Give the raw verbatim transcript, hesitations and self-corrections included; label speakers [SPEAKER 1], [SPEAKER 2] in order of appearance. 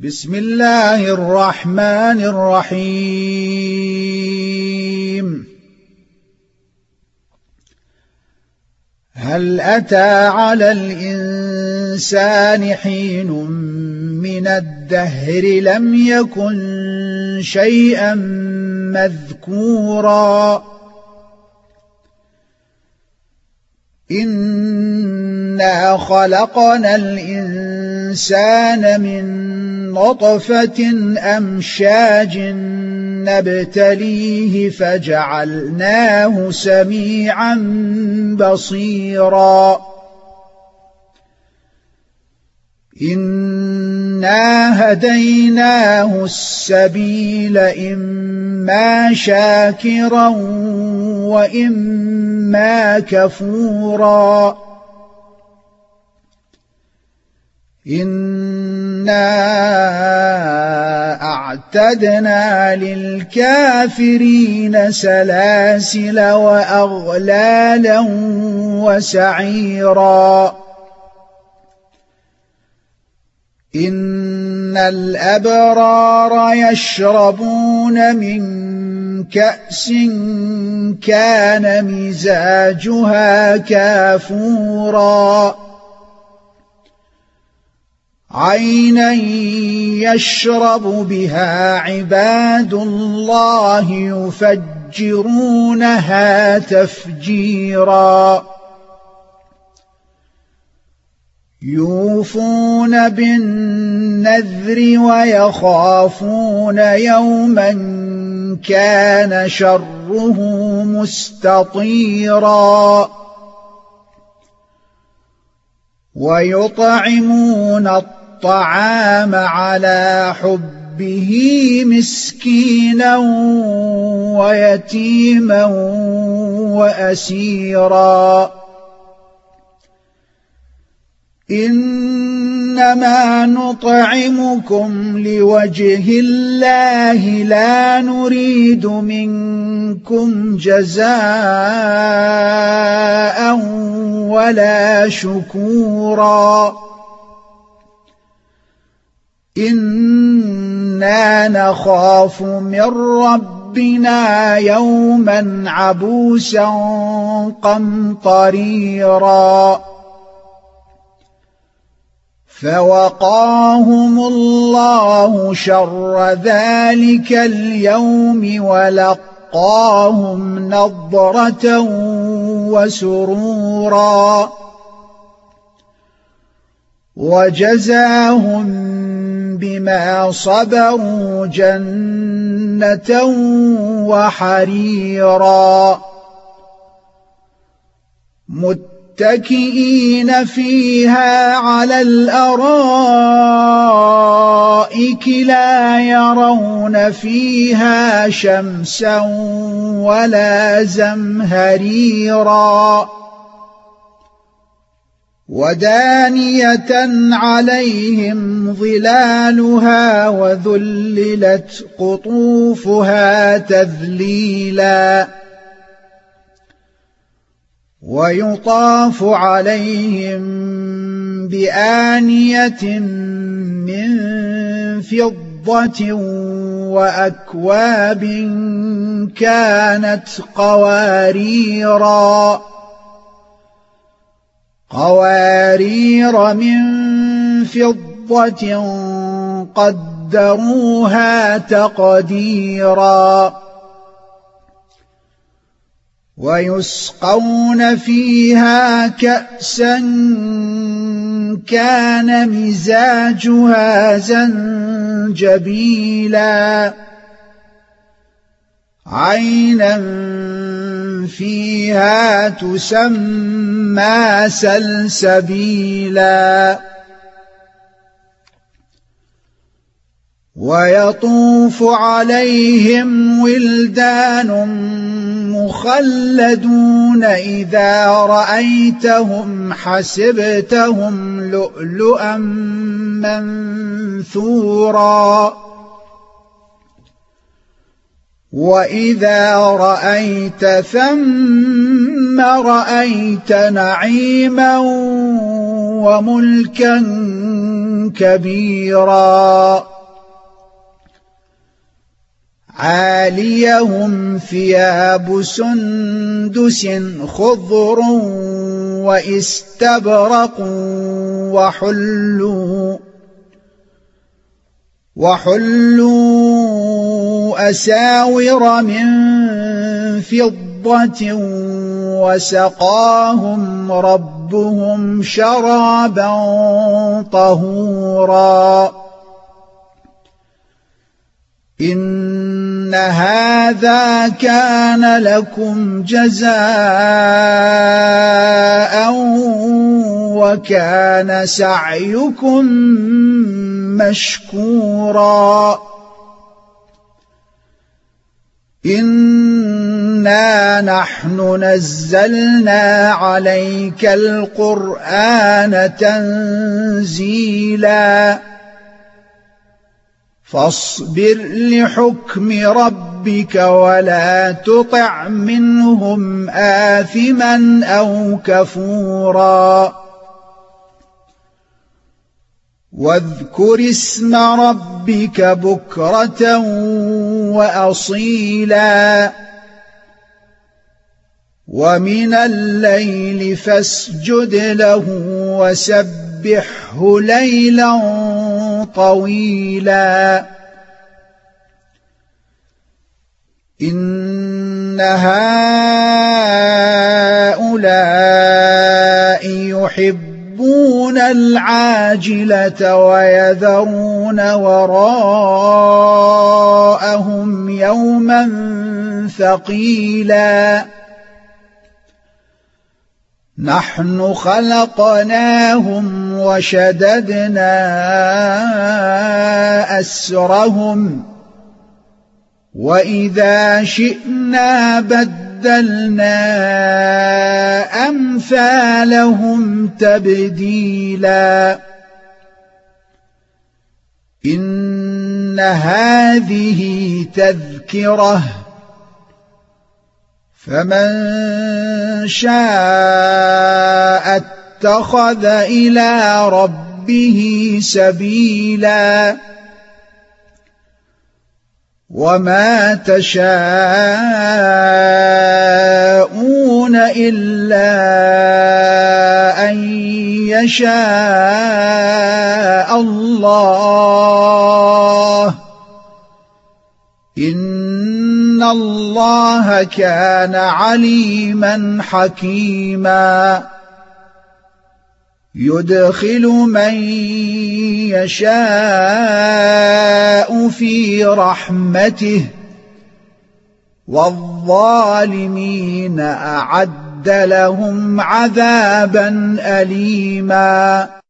[SPEAKER 1] بسم الله الرحمن الرحيم. هل أتى على الإنسان حين من الدهر لم يكن شيئا مذكورا إنا خلقنا الإنسان من نطفة أمشاج نبتليه فجعلناه سميعا بصيرا إنا هديناه السبيل إما شاكرا وإما كفورا إنا أعتدنا للكافرين سلاسل وأغلالا وسعيرا إن الأبرار يشربون من كأس كان مزاجها كافورا عينا يشرب بها عباد الله يفجرونها تفجيرا يوفون بالنذر ويخافون يوما كان شره مستطيرا ويطعمون الطعام على حبه مسكينا ويتيما وأسيرا إنما نطعمكم لوجه الله لا نريد منكم جزاء ولا شكورا إنا نخاف من ربنا يوما عبوسا قمطريرا فوقاهم الله شر ذلك اليوم ولقاهم نضرة وسرورا وجزاهم بما صبروا جنة وحريرا متكئين فيها على الأرائك لا يرون فيها شمسا ولا زمهريرا ودانية عليهم ظلالها وذللت قطوفها تذليلا ويطاف عليهم بآنية من فضة وأكواب كانت قواريرا قوارير من فضة قدروها تقديرا ويسقون فيها كأسا كان مزاجها زنجبيلا عينا فيها تسمى سلسبيلا ويطوف عليهم ولدان مخلدون إذا رأيتهم حسبتهم لؤلؤا منثورا وإذا رأيت ثم رأيت نعيما وملكا كبيرا عاليهم ثياب سندس خضر واستبرق وحلوا وحلوا أساور من فضة وسقاهم ربهم شرابا طهورا إن هذا كان لكم جزاء وكان سعيكم مشكورا إنا نحن نزلنا عليك القرآن تنزيلا فاصبر لحكم ربك ولا تطع منهم آثما أو كفورا واذكر اسم ربك بكرة وأصيلا ومن الليل فاسجد له وسبحه ليلا طويلا إن هؤلاء يحبون العاجلة ويذرون وراءهم يوما ثقيلا نحن خلقناهم وشددنا أسرهم وإذا شئنا بدلنا أمثالهم تبديلا إن هذه تذكرة فمن شاء اتخذ إلى ربه سبيلا وما تشاءون إلا أن يشاء الله إن الله كان عليما حكيما يدخل من يشاء في رحمته والظالمين أعد لهم عذابا أليما